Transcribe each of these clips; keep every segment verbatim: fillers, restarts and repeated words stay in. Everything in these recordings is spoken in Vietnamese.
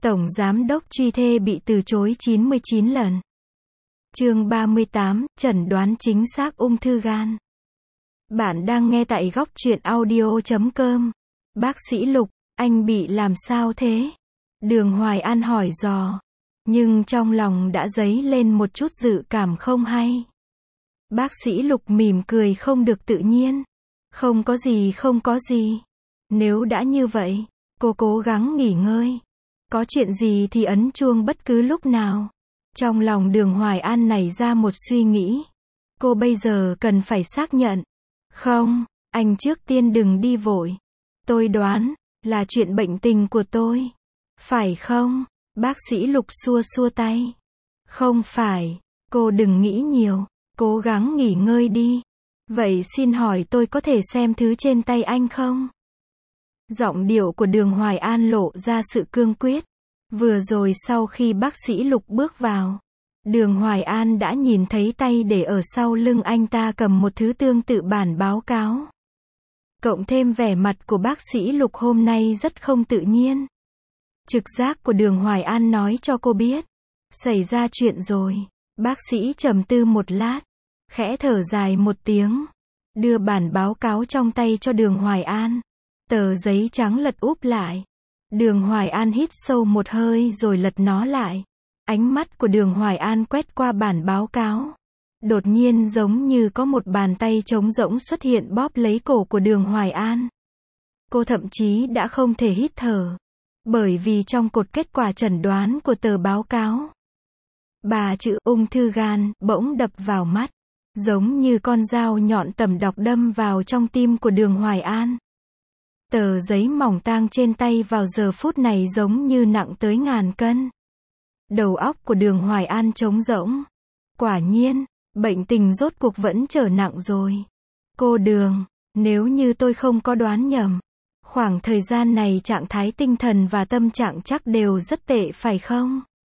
Tổng Giám đốc truy thê bị từ chối chín mươi chín lần. Chương ba mươi tám, chẩn đoán chính xác ung thư gan. Bạn đang nghe tại góc truyện audio chấm com. Bác sĩ Lục, anh bị làm sao thế? Đường Hoài An hỏi dò. Nhưng trong lòng đã dấy lên một chút dự cảm không hay. Bác sĩ Lục mỉm cười không được tự nhiên. Không có gì không có gì. Nếu đã như vậy, cô cố gắng nghỉ ngơi. Có chuyện gì thì ấn chuông bất cứ lúc nào. Trong lòng Đường Hoài An nảy ra một suy nghĩ. Cô bây giờ cần phải xác nhận. Không, anh trước tiên đừng đi vội. Tôi đoán, là chuyện bệnh tình của tôi. Phải không? Bác sĩ Lục xua xua tay. Không phải, cô đừng nghĩ nhiều. Cố gắng nghỉ ngơi đi. Vậy xin hỏi tôi có thể xem thứ trên tay anh không? Giọng điệu của Đường Hoài An lộ ra sự cương quyết. Vừa rồi sau khi bác sĩ Lục bước vào, Đường Hoài An đã nhìn thấy tay để ở sau lưng anh ta cầm một thứ tương tự bản báo cáo. Cộng thêm vẻ mặt của bác sĩ Lục hôm nay rất không tự nhiên. Trực giác của Đường Hoài An nói cho cô biết. Xảy ra chuyện rồi. Bác sĩ trầm tư một lát. Khẽ thở dài một tiếng. Đưa bản báo cáo trong tay cho Đường Hoài An. Tờ giấy trắng lật úp lại. Đường Hoài An hít sâu một hơi rồi lật nó lại. Ánh mắt của Đường Hoài An quét qua bản báo cáo. Đột nhiên giống như có một bàn tay trống rỗng xuất hiện bóp lấy cổ của Đường Hoài An. Cô thậm chí đã không thể hít thở. Bởi vì trong cột kết quả chẩn đoán của tờ báo cáo, ba chữ ung thư gan bỗng đập vào mắt. Giống như con dao nhọn tẩm độc đâm vào trong tim của Đường Hoài An. Tờ giấy mỏng tang trên tay vào giờ phút này giống như nặng tới ngàn cân. Đầu óc của Đường Hoài An trống rỗng. Quả nhiên, bệnh tình rốt cuộc vẫn trở nặng rồi. Cô Đường, nếu như tôi không có đoán nhầm, khoảng thời gian này trạng thái tinh thần và tâm trạng chắc đều rất tệ phải không?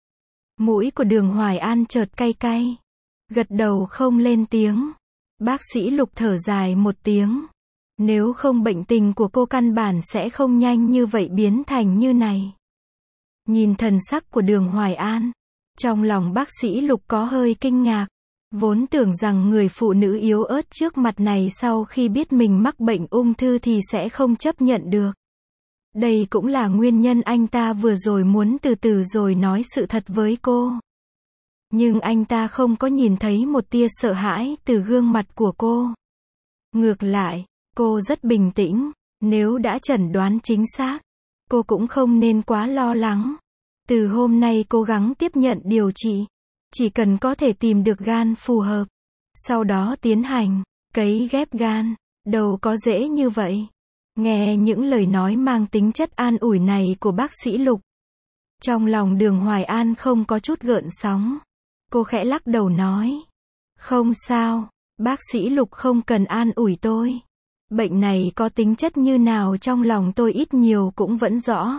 Mũi của Đường Hoài An chợt cay cay. Gật đầu không lên tiếng. Bác sĩ Lục thở dài một tiếng. Nếu không bệnh tình của cô căn bản sẽ không nhanh như vậy biến thành như này. Nhìn thần sắc của Đường Hoài An, trong lòng bác sĩ Lục có hơi kinh ngạc. Vốn tưởng rằng người phụ nữ yếu ớt trước mặt này sau khi biết mình mắc bệnh ung thư thì sẽ không chấp nhận được. Đây cũng là nguyên nhân anh ta vừa rồi muốn từ từ rồi nói sự thật với cô. Nhưng anh ta không có nhìn thấy một tia sợ hãi từ gương mặt của cô. Ngược lại, cô rất bình tĩnh. Nếu đã chẩn đoán chính xác, cô cũng không nên quá lo lắng. Từ hôm nay cố gắng tiếp nhận điều trị. Chỉ cần có thể tìm được gan phù hợp. Sau đó tiến hành cấy ghép gan. Đâu có dễ như vậy. Nghe những lời nói mang tính chất an ủi này của bác sĩ Lục. Trong lòng Đường Hoài An không có chút gợn sóng. Cô khẽ lắc đầu nói. Không sao, bác sĩ Lục không cần an ủi tôi. Bệnh này có tính chất như nào trong lòng tôi ít nhiều cũng vẫn rõ.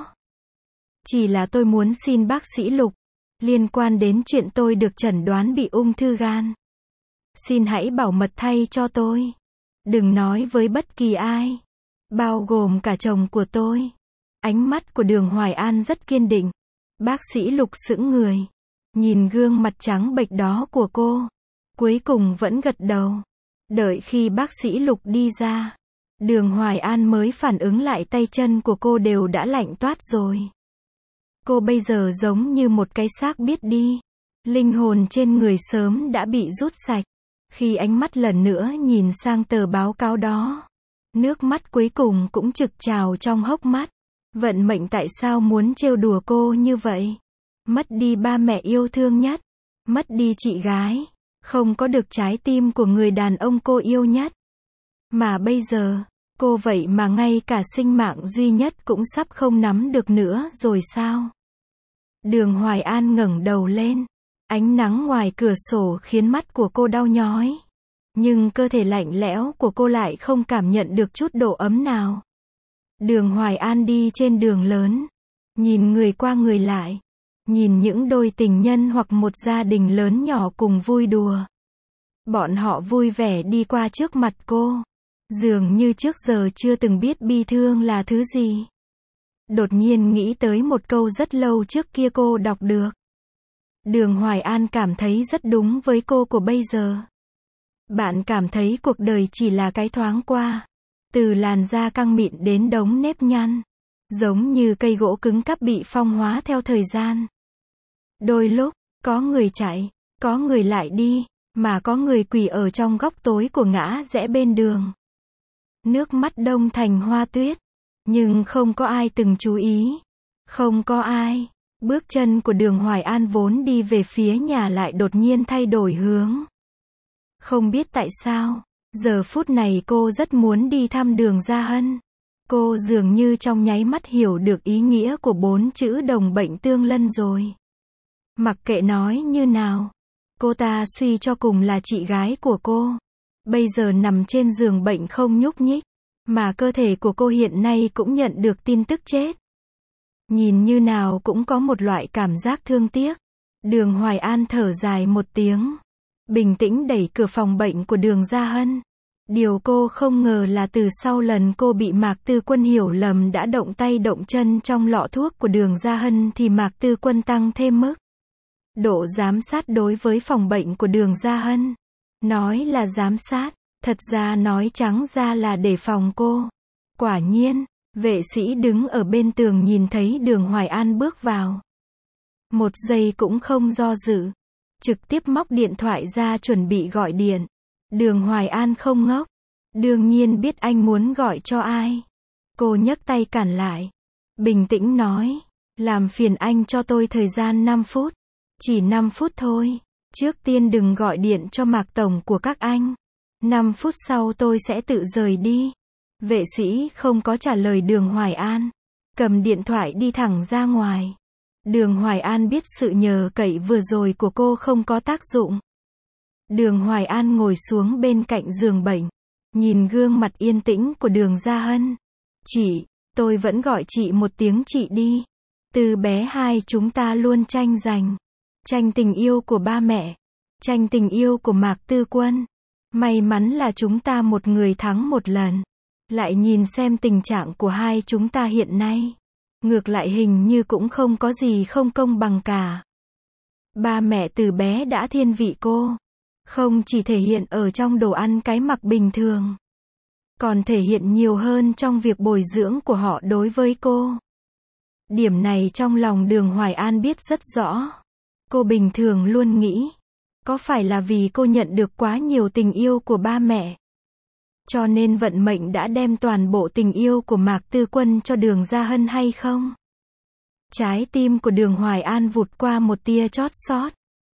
Chỉ là tôi muốn xin bác sĩ Lục, liên quan đến chuyện tôi được chẩn đoán bị ung thư gan. Xin hãy bảo mật thay cho tôi. Đừng nói với bất kỳ ai. Bao gồm cả chồng của tôi. Ánh mắt của Đường Hoài An rất kiên định. Bác sĩ Lục sững người. Nhìn gương mặt trắng bệch đó của cô. Cuối cùng vẫn gật đầu. Đợi khi bác sĩ Lục đi ra. Đường Hoài An mới phản ứng lại tay chân của cô đều đã lạnh toát rồi. Cô bây giờ giống như một cái xác biết đi. Linh hồn trên người sớm đã bị rút sạch. Khi ánh mắt lần nữa nhìn sang tờ báo cáo đó. Nước mắt cuối cùng cũng trực trào trong hốc mắt. Vận mệnh tại sao muốn trêu đùa cô như vậy? Mất đi ba mẹ yêu thương nhất. Mất đi chị gái. Không có được trái tim của người đàn ông cô yêu nhất. Mà bây giờ, cô vậy mà ngay cả sinh mạng duy nhất cũng sắp không nắm được nữa rồi sao? Đường Hoài An ngẩng đầu lên. Ánh nắng ngoài cửa sổ khiến mắt của cô đau nhói. Nhưng cơ thể lạnh lẽo của cô lại không cảm nhận được chút độ ấm nào. Đường Hoài An đi trên đường lớn. Nhìn người qua người lại. Nhìn những đôi tình nhân hoặc một gia đình lớn nhỏ cùng vui đùa. Bọn họ vui vẻ đi qua trước mặt cô. Dường như trước giờ chưa từng biết bi thương là thứ gì. đột nhiên nghĩ tới một câu rất lâu trước kia cô đọc được. Đường Hoài An cảm thấy rất đúng với cô của bây giờ. Bạn cảm thấy cuộc đời chỉ là cái thoáng qua. Từ làn da căng mịn đến đống nếp nhăn. Giống như cây gỗ cứng cáp bị phong hóa theo thời gian. Đôi lúc, có người chạy, có người lại đi, mà có người quỳ ở trong góc tối của ngã rẽ bên đường. Nước mắt đông thành hoa tuyết. Nhưng không có ai từng chú ý. Không có ai. Bước chân của Đường Hoài An vốn đi về phía nhà lại đột nhiên thay đổi hướng. Không biết tại sao, giờ phút này cô rất muốn đi thăm Đường Gia Hân. Cô dường như trong nháy mắt hiểu được ý nghĩa của bốn chữ đồng bệnh tương lân rồi. Mặc kệ nói như nào, cô ta suy cho cùng là chị gái của cô. Bây giờ nằm trên giường bệnh không nhúc nhích, mà cơ thể của cô hiện nay cũng nhận được tin tức chết. Nhìn như nào cũng có một loại cảm giác thương tiếc. Đường Hoài An thở dài một tiếng. Bình tĩnh đẩy cửa phòng bệnh của Đường Gia Hân. Điều cô không ngờ là từ sau lần cô bị Mạc Tư Quân hiểu lầm đã động tay động chân trong lọ thuốc của Đường Gia Hân thì Mạc Tư Quân tăng thêm mức độ giám sát đối với phòng bệnh của Đường Gia Hân. Nói là giám sát, thật ra nói trắng ra là để phòng cô. Quả nhiên, vệ sĩ đứng ở bên tường nhìn thấy Đường Hoài An bước vào. Một giây cũng không do dự. Trực tiếp móc điện thoại ra chuẩn bị gọi điện. Đường Hoài An không ngốc. Đương nhiên biết anh muốn gọi cho ai. Cô nhấc tay cản lại. Bình tĩnh nói. Làm phiền anh cho tôi thời gian năm phút. Chỉ năm phút thôi. Trước tiên đừng gọi điện cho Mạc Tổng của các anh. năm phút sau tôi sẽ tự rời đi. Vệ sĩ không có trả lời Đường Hoài An. Cầm điện thoại đi thẳng ra ngoài. Đường Hoài An biết sự nhờ cậy vừa rồi của cô không có tác dụng. Đường Hoài An ngồi xuống bên cạnh giường bệnh. Nhìn gương mặt yên tĩnh của Đường Gia Hân. Chị, tôi vẫn gọi chị một tiếng chị đi. Từ bé hai chúng ta luôn tranh giành. Tranh tình yêu của ba mẹ. Tranh tình yêu của Mạc Tư Quân. May mắn là chúng ta một người thắng một lần. Lại nhìn xem tình trạng của hai chúng ta hiện nay. Ngược lại hình như cũng không có gì không công bằng cả. Ba mẹ từ bé đã thiên vị cô. Không chỉ thể hiện ở trong đồ ăn cái mặc bình thường. Còn thể hiện nhiều hơn trong việc bồi dưỡng của họ đối với cô. Điểm này trong lòng Đường Hoài An biết rất rõ. Cô bình thường luôn nghĩ. Có phải là vì cô nhận được quá nhiều tình yêu của ba mẹ? Cho nên vận mệnh đã đem toàn bộ tình yêu của Mạc Tư Quân cho Đường Gia Hân hay không? Trái tim của Đường Hoài An vụt qua một tia chót xót.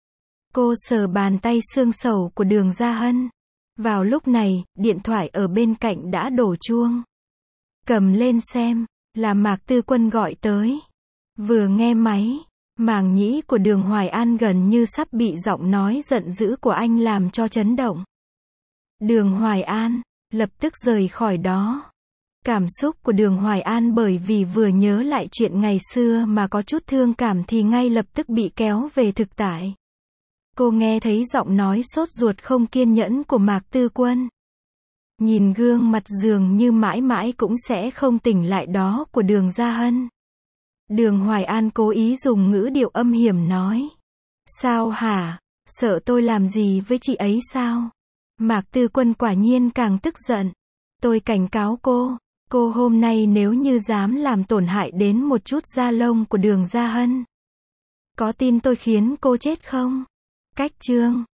Cô sờ bàn tay xương sầu của Đường Gia Hân. Vào lúc này, điện thoại ở bên cạnh đã đổ chuông. Cầm lên xem, là Mạc Tư Quân gọi tới. Vừa nghe máy, màng nhĩ của Đường Hoài An gần như sắp bị giọng nói giận dữ của anh làm cho chấn động. Đường Hoài An lập tức rời khỏi đó. Cảm xúc của Đường Hoài An bởi vì vừa nhớ lại chuyện ngày xưa mà có chút thương cảm thì ngay lập tức bị kéo về thực tại. Cô nghe thấy giọng nói sốt ruột không kiên nhẫn của Mạc Tư Quân. Nhìn gương mặt dường như mãi mãi cũng sẽ không tỉnh lại đó của Đường Gia Hân. Đường Hoài An cố ý dùng ngữ điệu âm hiểm nói. Sao hả? Sợ tôi làm gì với chị ấy sao? Mạc Tư Quân quả nhiên càng tức giận. Tôi cảnh cáo cô, cô hôm nay nếu như dám làm tổn hại đến một chút da lông của Đường Gia Hân. Có tin tôi khiến cô chết không? Cách chương